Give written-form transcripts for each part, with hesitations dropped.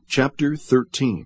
Chapter 13.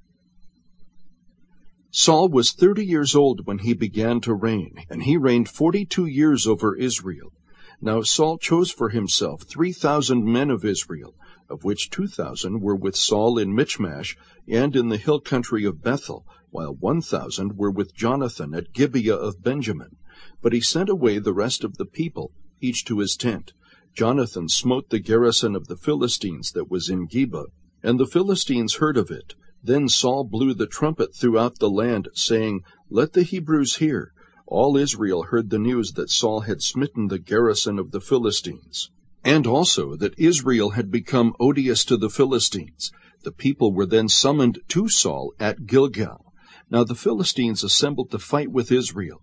Saul was 30 years old when he began to reign, and he reigned 42 years over Israel. Now Saul chose for himself 3,000 men of Israel, of which 2,000 were with Saul in Michmash and in the hill country of Bethel, while 1,000 were with Jonathan at Gibeah of Benjamin. But he sent away the rest of the people, each to his tent. Jonathan smote the garrison of the Philistines that was in Geba, and the Philistines heard of it. Then Saul blew the trumpet throughout the land, saying, "Let the Hebrews hear." All Israel heard the news that Saul had smitten the garrison of the Philistines, and also that Israel had become odious to the Philistines. The people were then summoned to Saul at Gilgal. Now the Philistines assembled to fight with Israel,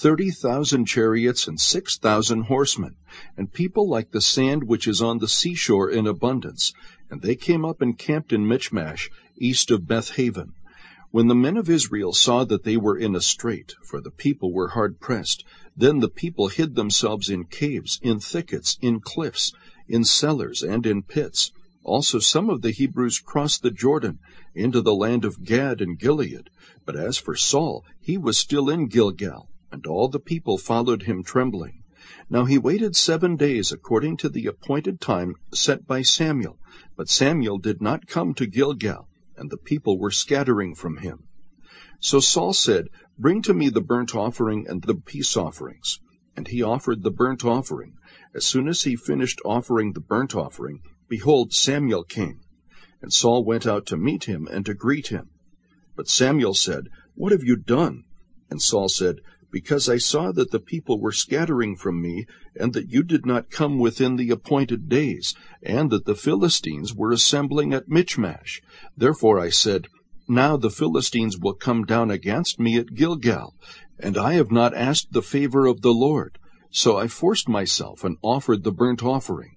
30,000 chariots and 6,000 horsemen, and people like the sand which is on the seashore in abundance. And they came up and camped in Michmash, east of Beth-haven. When the men of Israel saw that they were in a strait, for the people were hard-pressed, then the people hid themselves in caves, in thickets, in cliffs, in cellars, and in pits. Also some of the Hebrews crossed the Jordan into the land of Gad and Gilead. But as for Saul, he was still in Gilgal, and all the people followed him trembling. Now he waited 7 days according to the appointed time set by Samuel. But Samuel did not come to Gilgal, and the people were scattering from him. So Saul said, "Bring to me the burnt offering and the peace offerings." And he offered the burnt offering. As soon as he finished offering the burnt offering, behold, Samuel came. And Saul went out to meet him and to greet him. But Samuel said, "What have you done?" And Saul said, "Because I saw that the people were scattering from me, and that you did not come within the appointed days, and that the Philistines were assembling at Michmash. Therefore I said, Now the Philistines will come down against me at Gilgal, and I have not asked the favor of the Lord. So I forced myself and offered the burnt offering."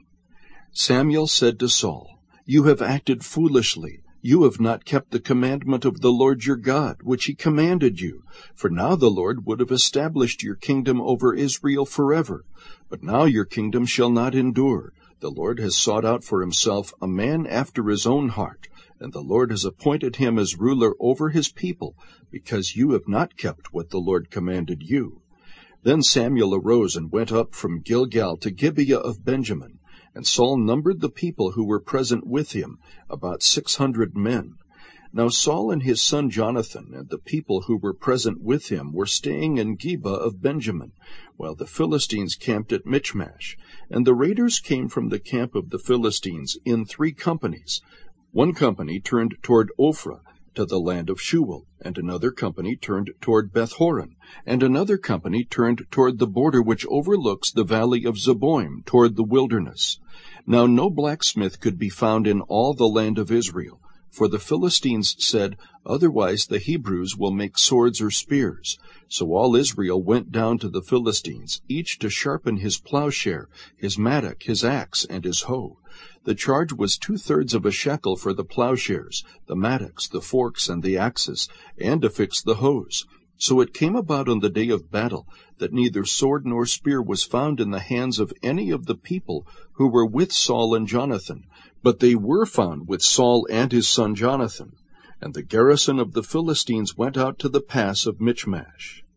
Samuel said to Saul, "You have acted foolishly. You have not kept the commandment of the Lord your God, which he commanded you. For now the Lord would have established your kingdom over Israel forever. But now your kingdom shall not endure. The Lord has sought out for himself a man after his own heart, and the Lord has appointed him as ruler over his people, because you have not kept what the Lord commanded you." Then Samuel arose and went up from Gilgal to Gibeah of Benjamin. And Saul numbered the people who were present with him, about 600 men. Now Saul and his son Jonathan and the people who were present with him were staying in Gibeah of Benjamin, while the Philistines camped at Michmash. And the raiders came from the camp of the Philistines in 3 companies. One company turned toward Ophrah, to the land of Shual, and another company turned toward Beth-horon, and another company turned toward the border which overlooks the valley of Zeboim, toward the wilderness. Now no blacksmith could be found in all the land of Israel, for the Philistines said, "Otherwise the Hebrews will make swords or spears." So all Israel went down to the Philistines, each to sharpen his plowshare, his mattock, his axe, and his hoe. The charge was 2/3 of a shekel for the plowshares, the mattocks, the forks, and the axes, and to fix the hoes. So it came about on the day of battle that neither sword nor spear was found in the hands of any of the people who were with Saul and Jonathan, but they were found with Saul and his son Jonathan. And the garrison of the Philistines went out to the pass of Michmash.